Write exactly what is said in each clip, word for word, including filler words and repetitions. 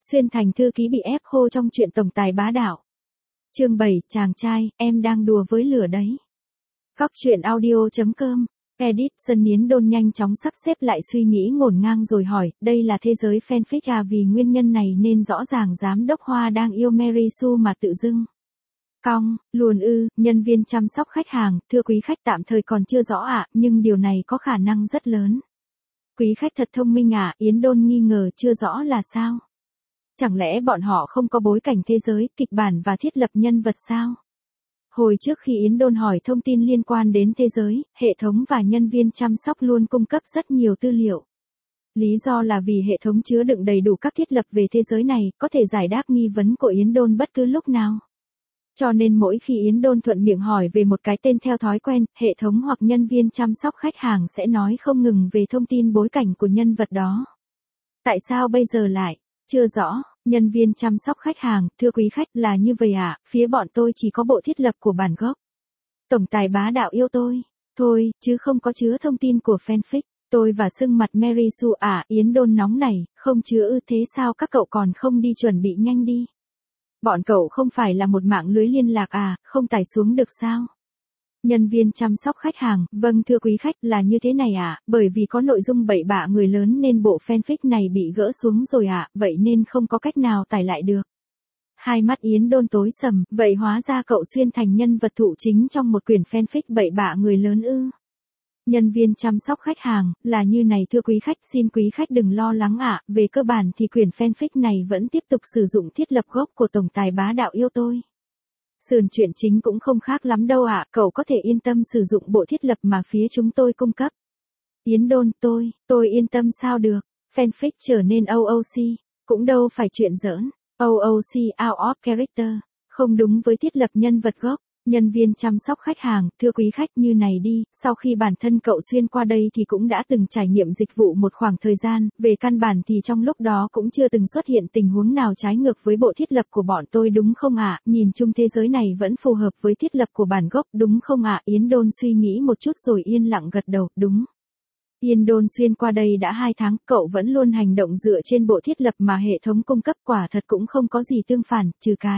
Xuyên Thành thư ký bị ép khô trong chuyện tổng tài bá đạo. Chương bảy, chàng trai, em đang đùa với lửa đấy. Góc truyện audio.com. Edit, Dân Yến Đôn nhanh chóng sắp xếp lại suy nghĩ ngổn ngang rồi hỏi, đây là thế giới fanfic à, vì nguyên nhân này nên rõ ràng giám đốc Hoa đang yêu Mary Sue mà tự dưng. Cong, luôn ư, nhân viên chăm sóc khách hàng, thưa quý khách tạm thời còn chưa rõ ạ, nhưng điều này có khả năng rất lớn. Quý khách thật thông minh à, Yến Đôn nghi ngờ chưa rõ là sao? Chẳng lẽ bọn họ không có bối cảnh thế giới, kịch bản và thiết lập nhân vật sao? Hồi trước khi Yến Đôn hỏi thông tin liên quan đến thế giới, hệ thống và nhân viên chăm sóc luôn cung cấp rất nhiều tư liệu. Lý do là vì hệ thống chứa đựng đầy đủ các thiết lập về thế giới này, có thể giải đáp nghi vấn của Yến Đôn bất cứ lúc nào. Cho nên mỗi khi Yến Đôn thuận miệng hỏi về một cái tên theo thói quen, hệ thống hoặc nhân viên chăm sóc khách hàng sẽ nói không ngừng về thông tin bối cảnh của nhân vật đó. Tại sao bây giờ lại? Chưa rõ, nhân viên chăm sóc khách hàng, thưa quý khách là như vậy ạ, à, phía bọn tôi chỉ có bộ thiết lập của bản gốc. Tổng tài bá đạo yêu tôi, thôi, chứ không có chứa thông tin của fanfic, tôi và sưng mặt Mary Sue à, Yến Đôn nóng này, không chứa ư, thế sao các cậu còn không đi chuẩn bị nhanh đi. Bọn cậu không phải là một mạng lưới liên lạc à, không tải xuống được sao? Nhân viên chăm sóc khách hàng, vâng thưa quý khách là như thế này ạ, à, bởi vì có nội dung bậy bạ người lớn nên bộ fanfic này bị gỡ xuống rồi ạ, à, vậy nên không có cách nào tải lại được. Hai mắt Yến Đôn tối sầm, vậy hóa ra cậu xuyên thành nhân vật thụ chính trong một quyển fanfic bậy bạ người lớn ư. Nhân viên chăm sóc khách hàng, là như này thưa quý khách, xin quý khách đừng lo lắng ạ, à, về cơ bản thì quyển fanfic này vẫn tiếp tục sử dụng thiết lập gốc của tổng tài bá đạo yêu tôi. Sườn chuyện chính cũng không khác lắm đâu ạ, à, cậu có thể yên tâm sử dụng bộ thiết lập mà phía chúng tôi cung cấp. Yến Đôn, tôi, tôi yên tâm sao được, fanfic trở nên o o xê, cũng đâu phải chuyện giỡn, o o xê out of character, không đúng với thiết lập nhân vật gốc. Nhân viên chăm sóc khách hàng, thưa quý khách như này đi, sau khi bản thân cậu xuyên qua đây thì cũng đã từng trải nghiệm dịch vụ một khoảng thời gian, về căn bản thì trong lúc đó cũng chưa từng xuất hiện tình huống nào trái ngược với bộ thiết lập của bọn tôi đúng không ạ, à? Nhìn chung thế giới này vẫn phù hợp với thiết lập của bản gốc đúng không ạ, à? Yến Đôn suy nghĩ một chút rồi yên lặng gật đầu, đúng. Yến Đôn xuyên qua đây đã hai tháng, cậu vẫn luôn hành động dựa trên bộ thiết lập mà hệ thống cung cấp, quả thật cũng không có gì tương phản, trừ cái.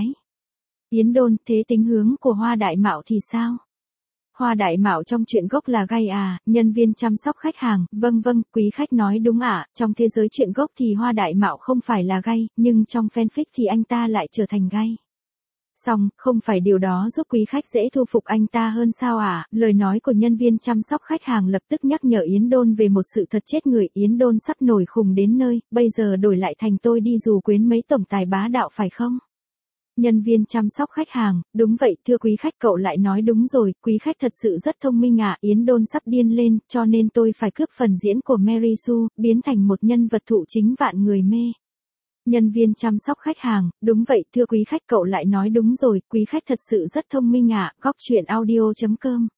Yến Đôn, thế tính hướng của Hoa Đại Mạo thì sao? Hoa Đại Mạo trong chuyện gốc là gay à, nhân viên chăm sóc khách hàng, vâng vâng, quý khách nói đúng ạ, à, trong thế giới chuyện gốc thì Hoa Đại Mạo không phải là gay, nhưng trong fanfic thì anh ta lại trở thành gay. Xong, không phải điều đó giúp quý khách dễ thu phục anh ta hơn sao à, lời nói của nhân viên chăm sóc khách hàng lập tức nhắc nhở Yến Đôn về một sự thật chết người, Yến Đôn sắp nổi khùng đến nơi, bây giờ đổi lại thành tôi đi dù quyến mấy tổng tài bá đạo phải không? Nhân viên chăm sóc khách hàng, đúng vậy thưa quý khách, cậu lại nói đúng rồi, quý khách thật sự rất thông minh à, Yến Đôn sắp điên lên, cho nên tôi phải cướp phần diễn của Mary Sue, biến thành một nhân vật thụ chính vạn người mê. Nhân viên chăm sóc khách hàng, đúng vậy thưa quý khách, cậu lại nói đúng rồi, quý khách thật sự rất thông minh à, góc truyện audio.com.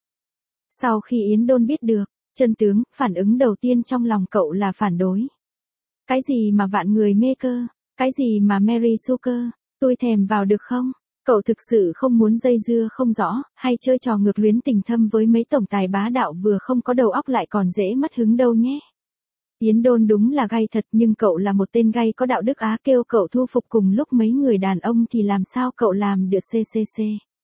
Sau khi Yến Đôn biết được chân tướng, phản ứng đầu tiên trong lòng cậu là phản đối. Cái gì mà vạn người mê cơ, cái gì mà Mary Sue cơ? Tôi thèm vào được không? Cậu thực sự không muốn dây dưa không rõ, hay chơi trò ngược luyến tình thâm với mấy tổng tài bá đạo vừa không có đầu óc lại còn dễ mất hứng đâu nhé. Yến Đôn đúng là gay thật, nhưng cậu là một tên gay có đạo đức á, kêu cậu thu phục cùng lúc mấy người đàn ông thì làm sao cậu làm được ccc.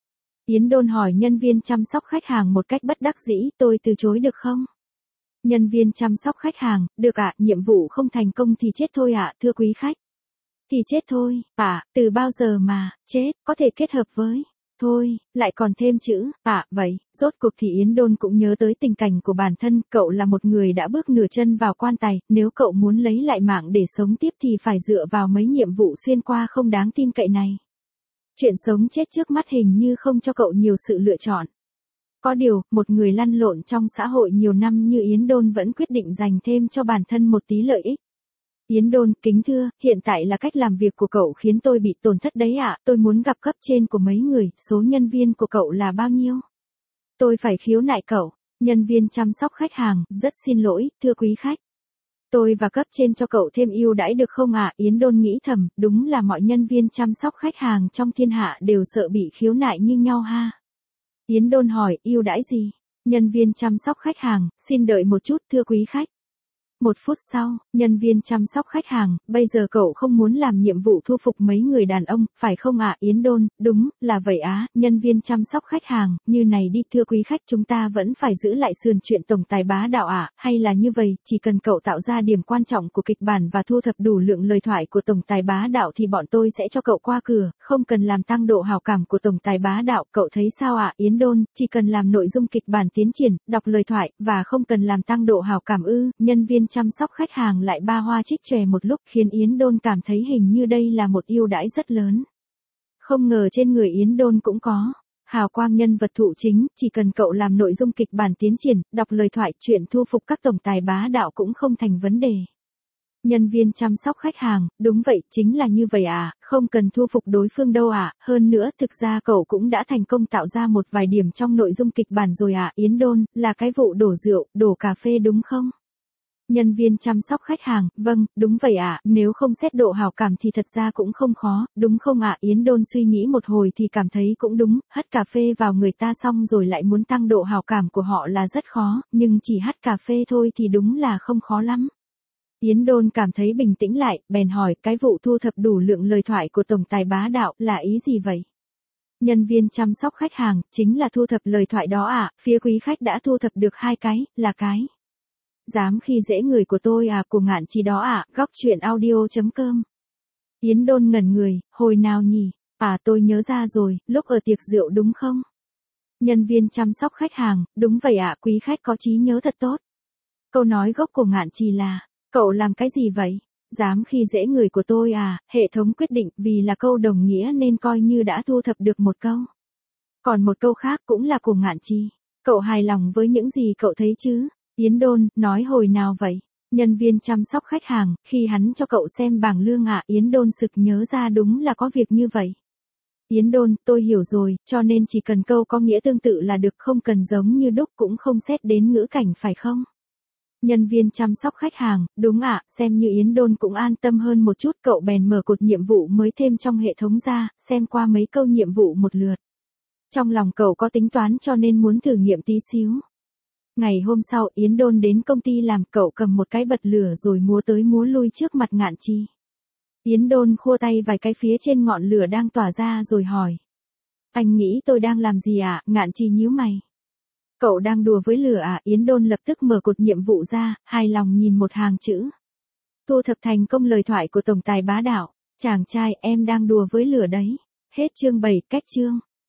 Yến Đôn hỏi nhân viên chăm sóc khách hàng một cách bất đắc dĩ, tôi từ chối được không? Nhân viên chăm sóc khách hàng, được ạ, à, nhiệm vụ không thành công thì chết thôi ạ, à, thưa quý khách. Thì chết thôi, à, từ bao giờ mà, chết, có thể kết hợp với, thôi, lại còn thêm chữ, à, vậy, rốt cuộc thì Yến Đôn cũng nhớ tới tình cảnh của bản thân, cậu là một người đã bước nửa chân vào quan tài, nếu cậu muốn lấy lại mạng để sống tiếp thì phải dựa vào mấy nhiệm vụ xuyên qua không đáng tin cậy này. Chuyện sống chết trước mắt hình như không cho cậu nhiều sự lựa chọn. Có điều, một người lăn lộn trong xã hội nhiều năm như Yến Đôn vẫn quyết định dành thêm cho bản thân một tí lợi ích. Yến Đôn, kính thưa, hiện tại là cách làm việc của cậu khiến tôi bị tổn thất đấy ạ, à, tôi muốn gặp cấp trên của mấy người, số nhân viên của cậu là bao nhiêu? Tôi phải khiếu nại cậu, nhân viên chăm sóc khách hàng, rất xin lỗi, thưa quý khách. Tôi và cấp trên cho cậu thêm ưu đãi được không ạ? À? Yến Đôn nghĩ thầm, đúng là mọi nhân viên chăm sóc khách hàng trong thiên hạ đều sợ bị khiếu nại như nhau ha. Yến Đôn hỏi, ưu đãi gì? Nhân viên chăm sóc khách hàng, xin đợi một chút thưa quý khách. Một phút sau, nhân viên chăm sóc khách hàng, bây giờ cậu không muốn làm nhiệm vụ thu phục mấy người đàn ông, phải không ạ? Yến Đôn, đúng, là vậy á, nhân viên chăm sóc khách hàng, như này đi thưa quý khách, chúng ta vẫn phải giữ lại sườn chuyện tổng tài bá đạo ạ, hay là như vậy, chỉ cần cậu tạo ra điểm quan trọng của kịch bản và thu thập đủ lượng lời thoại của tổng tài bá đạo thì bọn tôi sẽ cho cậu qua cửa, không cần làm tăng độ hào cảm của tổng tài bá đạo, cậu thấy sao ạ? Yến Đôn, chỉ cần làm nội dung kịch bản tiến triển, đọc lời thoại, và không cần làm tăng độ hào cảm ư? Nhân viên chăm sóc khách hàng lại ba hoa trích chòe một lúc, khiến Yến Đôn cảm thấy hình như đây là một ưu đãi rất lớn. Không ngờ trên người Yến Đôn cũng có hào quang nhân vật thụ chính, chỉ cần cậu làm nội dung kịch bản tiến triển, đọc lời thoại, chuyện thu phục các tổng tài bá đạo cũng không thành vấn đề. Nhân viên chăm sóc khách hàng, đúng vậy, chính là như vậy à, không cần thu phục đối phương đâu à, hơn nữa, thực ra cậu cũng đã thành công tạo ra một vài điểm trong nội dung kịch bản rồi à, Yến Đôn, là cái vụ đổ rượu, đổ cà phê đúng không? Nhân viên chăm sóc khách hàng, vâng, đúng vậy ạ, nếu không xét độ hảo cảm thì thật ra cũng không khó, đúng không ạ? Yến Đôn suy nghĩ một hồi thì cảm thấy cũng đúng, hất cà phê vào người ta xong rồi lại muốn tăng độ hảo cảm của họ là rất khó, nhưng chỉ hất cà phê thôi thì đúng là không khó lắm. Yến Đôn cảm thấy bình tĩnh lại, bèn hỏi, cái vụ thu thập đủ lượng lời thoại của tổng tài bá đạo là ý gì vậy? Nhân viên chăm sóc khách hàng, chính là thu thập lời thoại đó ạ, phía quý khách đã thu thập được hai cái, là cái dám khi dễ người của tôi à, của Ngạn Chi đó à, góc truyện audio chấm com. Yến Đôn ngẩn người, hồi nào nhỉ? À tôi nhớ ra rồi, lúc ở tiệc rượu đúng không? Nhân viên chăm sóc khách hàng, đúng vậy ạ, quý khách có trí nhớ thật tốt. Câu nói gốc của Ngạn Chi là, cậu làm cái gì vậy? Dám khi dễ người của tôi à, hệ thống quyết định, vì là câu đồng nghĩa nên coi như đã thu thập được một câu. Còn một câu khác cũng là của Ngạn Chi. Cậu hài lòng với những gì cậu thấy chứ? Yến Đôn, nói hồi nào vậy? Nhân viên chăm sóc khách hàng, khi hắn cho cậu xem bảng lương ạ, à, Yến Đôn sực nhớ ra đúng là có việc như vậy. Yến Đôn, tôi hiểu rồi, cho nên chỉ cần câu có nghĩa tương tự là được, không cần giống như đúc, cũng không xét đến ngữ cảnh phải không? Nhân viên chăm sóc khách hàng, đúng ạ, à, xem như Yến Đôn cũng an tâm hơn một chút, cậu bèn mở cột nhiệm vụ mới thêm trong hệ thống ra, xem qua mấy câu nhiệm vụ một lượt. Trong lòng cậu có tính toán cho nên muốn thử nghiệm tí xíu. Ngày hôm sau, Yến Đôn đến công ty làm, cậu cầm một cái bật lửa rồi múa tới múa lui trước mặt Ngạn Chi. Yến Đôn khua tay vài cái phía trên ngọn lửa đang tỏa ra rồi hỏi. Anh nghĩ tôi đang làm gì ạ? À? Ngạn Chi nhíu mày. Cậu đang đùa với lửa à? Yến Đôn lập tức mở cột nhiệm vụ ra, hài lòng nhìn một hàng chữ. Thu thập thành công lời thoại của tổng tài bá đạo. Chàng trai, em đang đùa với lửa đấy. Hết chương bảy, cách chương.